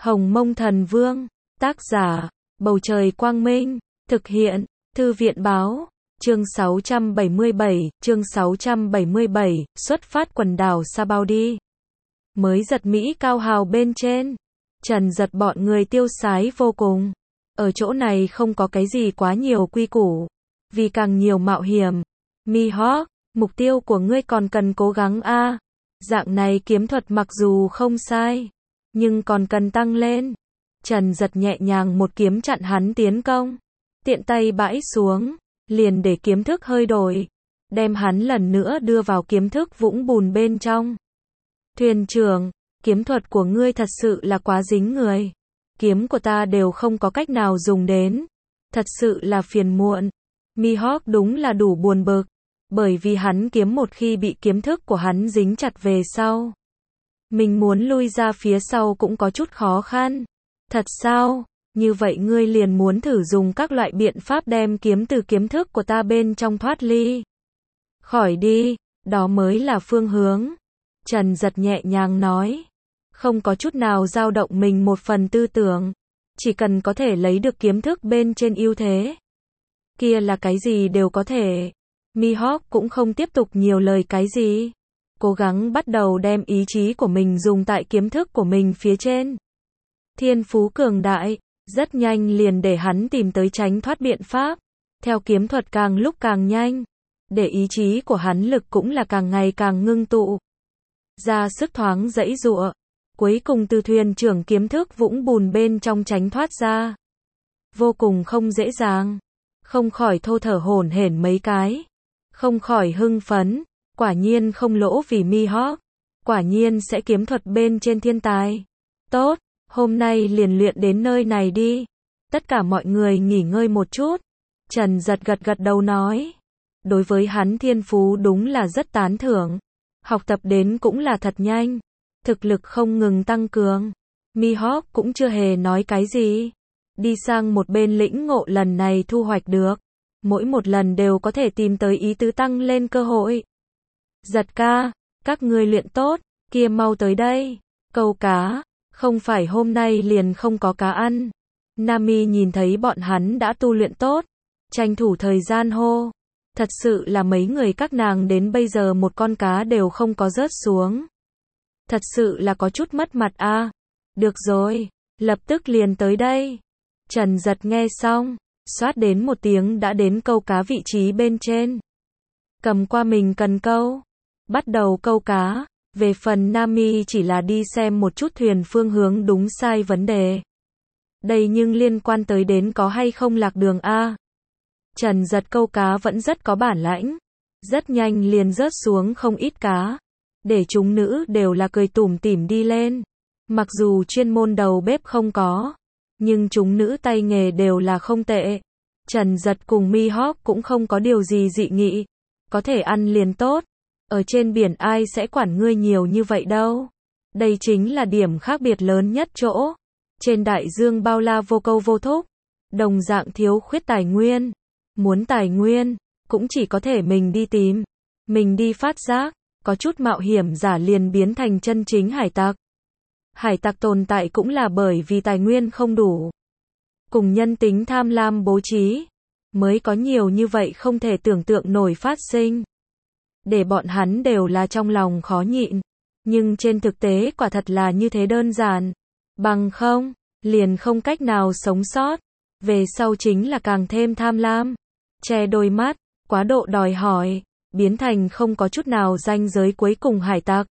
Hồng Mông Thần Vương, tác giả, Bầu Trời Quang Minh, thực hiện, Thư viện Báo, chương 677, xuất phát quần đảo Sabaudi. Mới giật Mỹ cao hào bên trên, Trần Giật bọn người tiêu sái vô cùng. Ở chỗ này không có cái gì quá nhiều quy củ, vì càng nhiều mạo hiểm. Mihawk, mục tiêu của ngươi còn cần cố gắng a. Dạng này kiếm thuật mặc dù không sai, nhưng còn cần tăng lên. Trần Giật nhẹ nhàng một kiếm chặn hắn tiến công, tiện tay bãi xuống, liền để kiếm thức hơi đổi, đem hắn lần nữa đưa vào kiếm thức vũng bùn bên trong. Thuyền trưởng, kiếm thuật của ngươi thật sự là quá dính người. Kiếm của ta đều không có cách nào dùng đến. Thật sự là phiền muộn. Mihawk đúng là đủ buồn bực, bởi vì hắn kiếm một khi bị kiếm thức của hắn dính chặt về sau, mình muốn lui ra phía sau cũng có chút khó khăn. Thật sao? Như vậy ngươi liền muốn thử dùng các loại biện pháp đem kiếm từ kiếm thức của ta bên trong thoát ly khỏi đi, đó mới là phương hướng. Trần Giật nhẹ nhàng nói, không có chút nào dao động mình một phần tư tưởng, chỉ cần có thể lấy được kiếm thức bên trên ưu thế, kia là cái gì đều có thể. Mihawk cũng không tiếp tục nhiều lời cái gì, cố gắng bắt đầu đem ý chí của mình dùng tại kiếm thức của mình phía trên. Thiên phú cường đại, rất nhanh liền để hắn tìm tới tránh thoát biện pháp. Theo kiếm thuật càng lúc càng nhanh, để ý chí của hắn lực cũng là càng ngày càng ngưng tụ, ra sức thoáng dãy giụa, cuối cùng từ thuyền trưởng kiếm thức vũng bùn bên trong tránh thoát ra. Vô cùng không dễ dàng, không khỏi thô thở hổn hển mấy cái, không khỏi hưng phấn, quả nhiên không lỗ vì Mihawk, quả nhiên sẽ kiếm thuật bên trên thiên tài. Tốt, hôm nay liền luyện đến nơi này đi, tất cả mọi người nghỉ ngơi một chút. Trần Giật gật đầu nói, đối với hắn thiên phú đúng là rất tán thưởng, học tập đến cũng là thật nhanh, thực lực không ngừng tăng cường. Mihawk cũng chưa hề nói cái gì, đi sang một bên lĩnh ngộ lần này thu hoạch được, mỗi một lần đều có thể tìm tới ý tứ tăng lên cơ hội. Giật ca, các ngươi luyện tốt, kia mau tới đây, câu cá, không phải hôm nay liền không có cá ăn. Nami nhìn thấy bọn hắn đã tu luyện tốt, tranh thủ thời gian hô, thật sự là mấy người các nàng đến bây giờ một con cá đều không có rớt xuống. Thật sự là có chút mất mặt a. Được rồi, lập tức liền tới đây. Trần Giật nghe xong, xoát đến một tiếng đã đến câu cá vị trí bên trên. Cầm qua mình cần câu, bắt đầu câu cá. Về phần Nami chỉ là đi xem một chút thuyền phương hướng đúng sai vấn đề. Đây nhưng liên quan tới đến có hay không lạc đường a. Trần Giật câu cá vẫn rất có bản lãnh, rất nhanh liền rớt xuống không ít cá, để chúng nữ đều là cười tủm tỉm đi lên. Mặc dù chuyên môn đầu bếp không có, nhưng chúng nữ tay nghề đều là không tệ. Trần Giật cùng Mihawk cũng không có điều gì dị nghị, có thể ăn liền tốt. Ở trên biển ai sẽ quản ngươi nhiều như vậy đâu. Đây chính là điểm khác biệt lớn nhất chỗ. Trên đại dương bao la vô câu vô thúc, đồng dạng thiếu khuyết tài nguyên. Muốn tài nguyên, cũng chỉ có thể mình đi tìm, mình đi phát giác. Có chút mạo hiểm giả liền biến thành chân chính hải tặc. Hải tặc tồn tại cũng là bởi vì tài nguyên không đủ, cùng nhân tính tham lam bố trí, mới có nhiều như vậy không thể tưởng tượng nổi phát sinh. Để bọn hắn đều là trong lòng khó nhịn, nhưng trên thực tế quả thật là như thế đơn giản. Bằng không, liền không cách nào sống sót. Về sau chính là càng thêm tham lam, che đôi mắt, quá độ đòi hỏi, biến thành không có chút nào ranh giới cuối cùng hải tặc.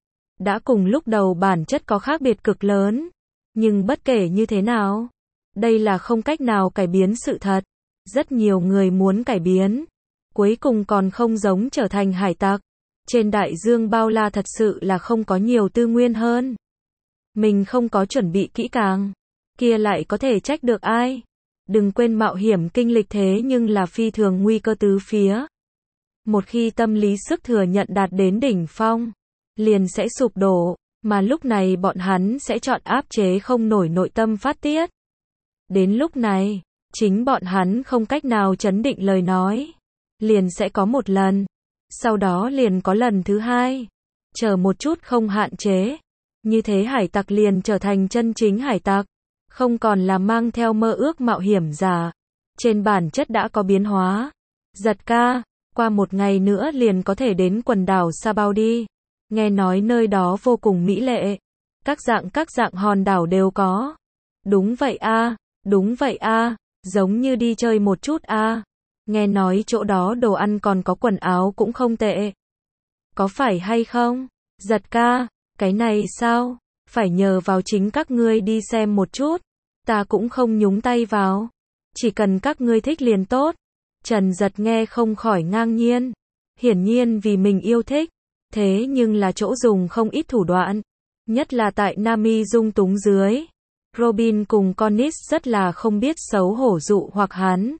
Đã cùng lúc đầu bản chất có khác biệt cực lớn, nhưng bất kể như thế nào, đây là không cách nào cải biến sự thật. Rất nhiều người muốn cải biến, cuối cùng còn không giống trở thành hải tặc. Trên đại dương bao la thật sự là không có nhiều tư nguyên hơn. Mình không có chuẩn bị kỹ càng, kia lại có thể trách được ai. Đừng quên mạo hiểm kinh lịch thế nhưng là phi thường nguy cơ tứ phía. Một khi tâm lý sức thừa nhận đạt đến đỉnh phong, liền sẽ sụp đổ, mà lúc này bọn hắn sẽ chọn áp chế không nổi nội tâm phát tiết. Đến lúc này, chính bọn hắn không cách nào chấn định lời nói, liền sẽ có một lần, sau đó liền có lần thứ hai. Chờ một chút không hạn chế, Như thế hải tặc liền trở thành chân chính hải tặc, không còn là mang theo mơ ước mạo hiểm giả. Trên bản chất đã có biến hóa. Giật ca, qua một ngày nữa liền có thể đến quần đảo Sabaudi. Nghe nói nơi đó vô cùng mỹ lệ. Các dạng hòn đảo đều có. Đúng vậy a, đúng vậy a, giống như đi chơi một chút a. Nghe nói chỗ đó đồ ăn còn có quần áo cũng không tệ. Có phải hay không? Giật ca, cái này sao? Phải nhờ vào chính các ngươi đi xem một chút. Ta cũng không nhúng tay vào. Chỉ cần các ngươi thích liền tốt. Trần Giật nghe không khỏi ngang nhiên. Hiển nhiên vì mình yêu thích. Thế nhưng là chỗ dùng không ít thủ đoạn. Nhất là tại Nami dung túng dưới. Robin cùng Cornish rất là không biết xấu hổ dụ hoặc hắn.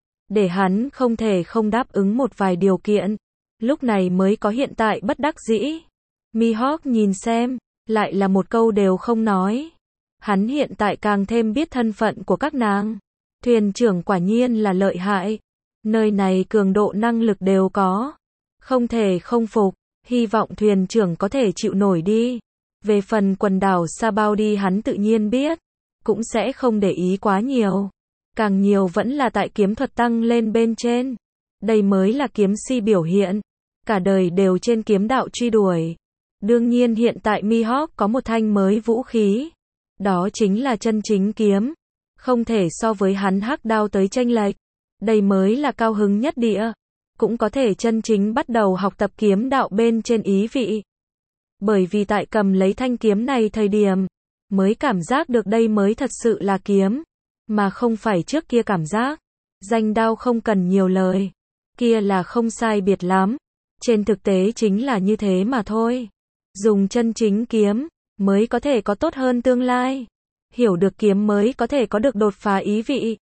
Để hắn không thể không đáp ứng một vài điều kiện. Lúc này mới có hiện tại bất đắc dĩ. Mihawk nhìn xem, lại là một câu đều không nói. Hắn hiện tại càng thêm biết thân phận của các nàng. Thuyền trưởng quả nhiên là lợi hại. Nơi này cường độ năng lực đều có. Không thể không phục, hy vọng thuyền trưởng có thể chịu nổi đi. Về phần quần đảo Sabaudi hắn tự nhiên biết, cũng sẽ không để ý quá nhiều. Càng nhiều vẫn là tại kiếm thuật tăng lên bên trên. Đây mới là kiếm si biểu hiện. Cả đời đều trên kiếm đạo truy đuổi. Đương nhiên hiện tại Mihawk có một thanh mới vũ khí. Đó chính là chân chính kiếm. Không thể so với hắn hắc đao tới chênh lệch. Đây mới là cao hứng nhất địa. Cũng có thể chân chính bắt đầu học tập kiếm đạo bên trên ý vị. Bởi vì tại cầm lấy thanh kiếm này thời điểm, mới cảm giác được đây mới thật sự là kiếm. Mà không phải trước kia cảm giác. Danh đao không cần nhiều lời. Kia là không sai biệt lắm. Trên thực tế chính là như thế mà thôi. Dùng chân chính kiếm, mới có thể có tốt hơn tương lai. Hiểu được kiếm mới có thể có được đột phá ý vị.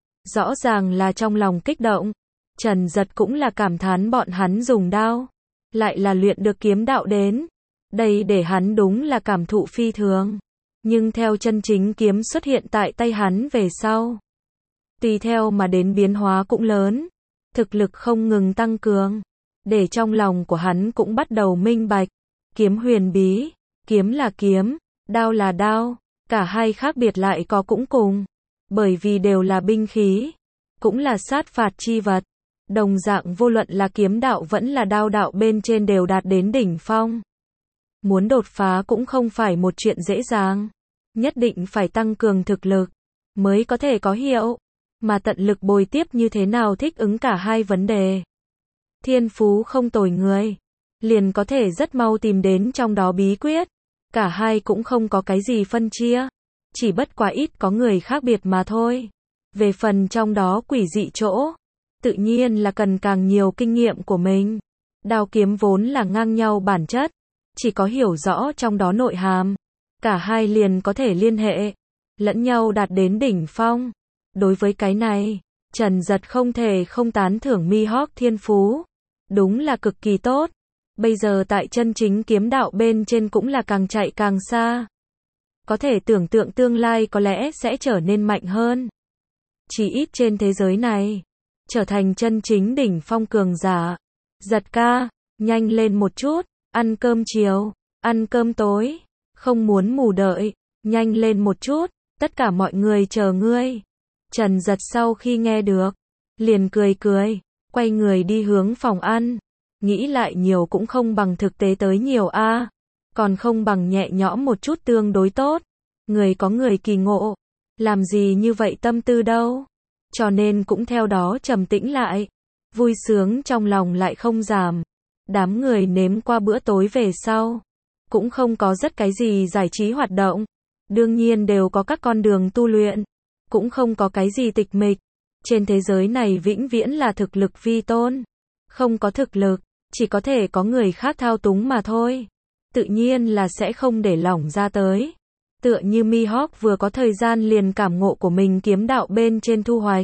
Rõ ràng là trong lòng kích động. Trần Giật cũng là cảm thán bọn hắn dùng đao. Lại là luyện được kiếm đạo đến. Đây để hắn đúng là cảm thụ phi thường. Nhưng theo chân chính kiếm xuất hiện tại tay hắn về sau. Tùy theo mà đến biến hóa cũng lớn. Thực lực không ngừng tăng cường. Để trong lòng của hắn cũng bắt đầu minh bạch. Kiếm huyền bí. Kiếm là kiếm. Đao là đao. Cả hai khác biệt lại có cũng cùng. Bởi vì đều là binh khí. Cũng là sát phạt chi vật. Đồng dạng vô luận là kiếm đạo vẫn là đao đạo bên trên đều đạt đến đỉnh phong. Muốn đột phá cũng không phải một chuyện dễ dàng. Nhất định phải tăng cường thực lực. Mới có thể có hiệu. Mà tận lực bồi tiếp như thế nào thích ứng cả hai vấn đề. Thiên phú không tồi người. Liền có thể rất mau tìm đến trong đó bí quyết. Cả hai cũng không có cái gì phân chia. Chỉ bất quá ít có người khác biệt mà thôi. Về phần trong đó quỷ dị chỗ. Tự nhiên là cần càng nhiều kinh nghiệm của mình. Đao kiếm vốn là ngang nhau bản chất. Chỉ có hiểu rõ trong đó nội hàm. Cả hai liền có thể liên hệ. Lẫn nhau đạt đến đỉnh phong. Đối với cái này, Trần Giật không thể không tán thưởng Mihawk thiên phú. Đúng là cực kỳ tốt. Bây giờ tại chân chính kiếm đạo bên trên cũng là càng chạy càng xa. Có thể tưởng tượng tương lai có lẽ sẽ trở nên mạnh hơn. Chỉ ít trên thế giới này. Trở thành chân chính đỉnh phong cường giả. Giật ca, nhanh lên một chút. Ăn cơm chiều, ăn cơm tối. Không muốn mù đợi. Nhanh lên một chút. Tất cả mọi người chờ ngươi. Trần Giật sau khi nghe được. Liền cười cười. Quay người đi hướng phòng ăn. Nghĩ lại nhiều cũng không bằng thực tế tới nhiều a. Còn không bằng nhẹ nhõm một chút tương đối tốt. Người có người kỳ ngộ. Làm gì như vậy tâm tư đâu. Cho nên cũng theo đó trầm tĩnh lại. Vui sướng trong lòng lại không giảm. Đám người nếm qua bữa tối về sau. Cũng không có rất cái gì giải trí hoạt động. Đương nhiên đều có các con đường tu luyện. Cũng không có cái gì tịch mịch. Trên thế giới này vĩnh viễn là thực lực vi tôn. Không có thực lực, chỉ có thể có người khác thao túng mà thôi. Tự nhiên là sẽ không để lỏng ra tới. Tựa như Mihawk vừa có thời gian liền cảm ngộ của mình kiếm đạo bên trên thu hoạch.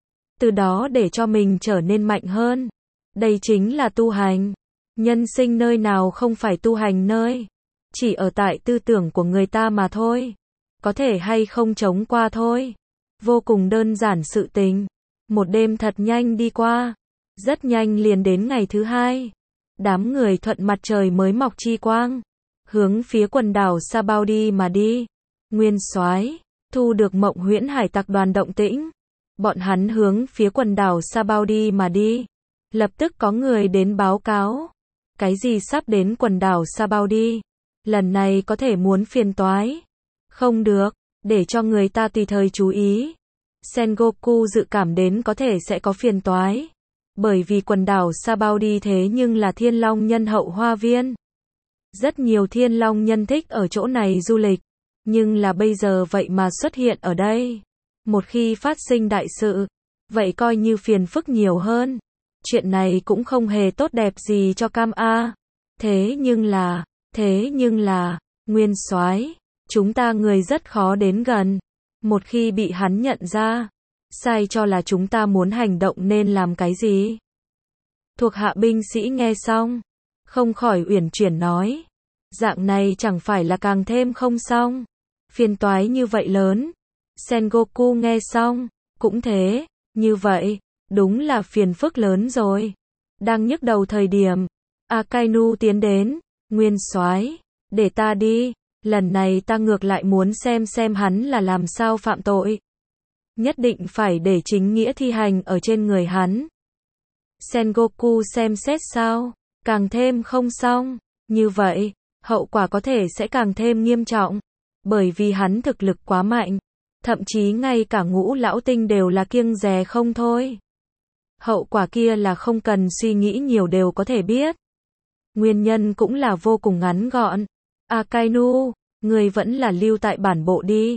Từ đó để cho mình trở nên mạnh hơn. Đây chính là tu hành. Nhân sinh nơi nào không phải tu hành nơi. Chỉ ở tại tư tưởng của người ta mà thôi. Có thể hay không chống qua thôi. Vô cùng đơn giản sự tình. Một đêm thật nhanh đi qua. Rất nhanh liền đến ngày thứ hai. Đám người thuận mặt trời mới mọc chi quang. hướng phía quần đảo Sa Bao đi mà đi. Nguyên soái, thu được Mộng Huyễn Hải Tặc đoàn động tĩnh. Bọn hắn hướng phía quần đảo Sa Bao đi mà đi. Lập tức có người đến báo cáo. Cái gì sắp đến quần đảo Sa Bao đi? Lần này có thể muốn phiền toái. Không được, để cho người ta tùy thời chú ý. Sengoku dự cảm đến có thể sẽ có phiền toái. Bởi vì quần đảo Sa Bao đi thế nhưng là Thiên Long Nhân hậu hoa viên. Rất nhiều Thiên Long Nhân thích ở chỗ này du lịch. Nhưng là bây giờ vậy mà xuất hiện ở đây. Một khi phát sinh đại sự, vậy coi như phiền phức nhiều hơn. Chuyện này cũng không hề tốt đẹp gì cho Cam A. Thế nhưng là, Nguyên soái, chúng ta người rất khó đến gần. Một khi bị hắn nhận ra, sai cho là chúng ta muốn hành động nên làm cái gì? Thuộc hạ binh sĩ nghe xong, không khỏi uyển chuyển nói. Dạng này chẳng phải là càng thêm không xong. Phiền toái như vậy lớn. Sengoku nghe xong, cũng thế, như vậy, đúng là phiền phức lớn rồi. Đang nhức đầu thời điểm, Akainu tiến đến, Nguyên soái, để ta đi, lần này ta ngược lại muốn xem hắn là làm sao phạm tội. Nhất định phải để chính nghĩa thi hành ở trên người hắn. Sengoku xem xét sao, càng thêm không xong, như vậy, hậu quả có thể sẽ càng thêm nghiêm trọng. Bởi vì hắn thực lực quá mạnh, thậm chí ngay cả Ngũ Lão Tinh đều là kiêng dè không thôi. Hậu quả kia là không cần suy nghĩ nhiều đều có thể biết. Nguyên nhân cũng là vô cùng ngắn gọn. Akainu, người vẫn là lưu tại bản bộ đi.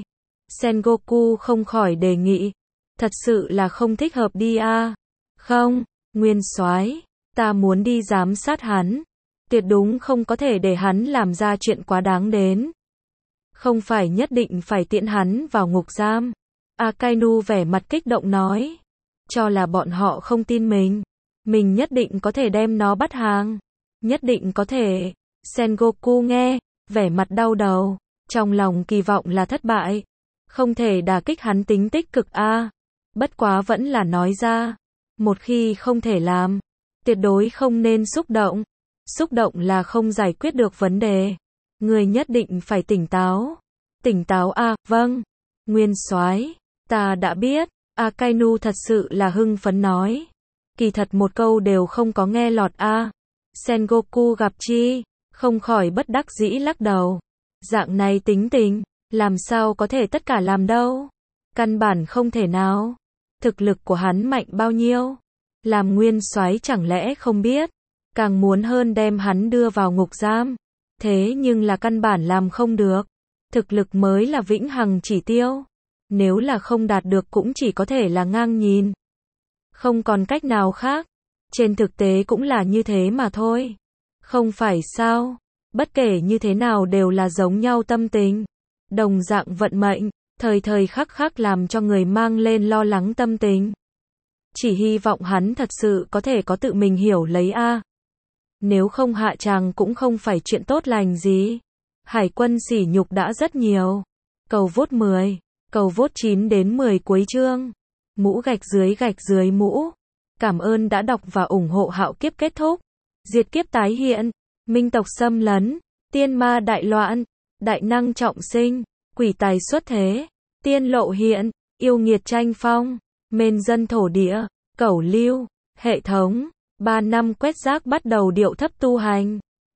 Sengoku không khỏi đề nghị. Thật sự là không thích hợp đi à. Không, Nguyên soái, ta muốn đi giám sát hắn. Tuyệt đúng không có thể để hắn làm ra chuyện quá đáng đến. Không phải nhất định phải tiễn hắn vào ngục giam. Akainu vẻ mặt kích động nói. Cho là bọn họ không tin mình. Mình nhất định có thể đem nó bắt hàng. Nhất định có thể. Sengoku nghe, vẻ mặt đau đầu. Trong lòng kỳ vọng là thất bại. Không thể đả kích hắn tính tích cực a. Bất quá vẫn là nói ra. Một khi không thể làm, tuyệt đối không nên xúc động. Xúc động là không giải quyết được vấn đề. Người nhất định phải tỉnh táo. Tỉnh táo à, vâng. Nguyên soái, ta đã biết. Akainu thật sự là hưng phấn nói. Kỳ thật một câu đều không có nghe lọt a. Sengoku gặp chi, không khỏi bất đắc dĩ lắc đầu. Dạng này tính tình, làm sao có thể tất cả làm đâu. Căn bản không thể nào. Thực lực của hắn mạnh bao nhiêu? Làm nguyên soái chẳng lẽ không biết? Càng muốn hơn đem hắn đưa vào ngục giam. Thế nhưng là căn bản làm không được. Thực lực mới là vĩnh hằng chỉ tiêu. Nếu là không đạt được cũng chỉ có thể là ngang nhìn. Không còn cách nào khác. Trên thực tế cũng là như thế mà thôi. Không phải sao? Bất kể như thế nào đều là giống nhau tâm tình. Đồng dạng vận mệnh, thời thời khắc khắc làm cho người mang lên lo lắng tâm tình. Chỉ hy vọng hắn thật sự có thể có tự mình hiểu lấy a. Nếu không hạ tràng cũng không phải chuyện tốt lành gì. Hải quân sỉ nhục đã rất nhiều. Cầu vote 10, cầu vote 9 đến 10 cuối chương. Mũ gạch dưới mũ. Cảm ơn đã đọc và ủng hộ Hạo Kiếp kết thúc. Diệt kiếp tái hiện, minh tộc xâm lấn, tiên ma đại loạn, đại năng trọng sinh, quỷ tài xuất thế, tiên lộ hiện, yêu nghiệt tranh phong, mên dân thổ địa, cẩu lưu, hệ thống, 3 năm quét rác bắt đầu điệu thấp tu hành.